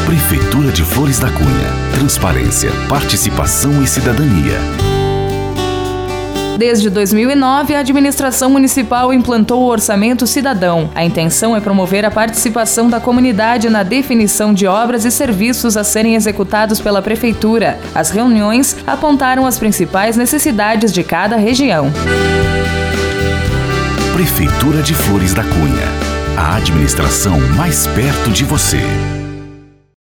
Prefeitura de Flores da Cunha. Transparência, participação e cidadania. Desde 2009, a administração municipal implantou o Orçamento Cidadão. A intenção é promover a participação da comunidade na definição de obras e serviços a serem executados pela Prefeitura. As reuniões apontaram as principais necessidades de cada região. Prefeitura de Flores da Cunha. A administração mais perto de você.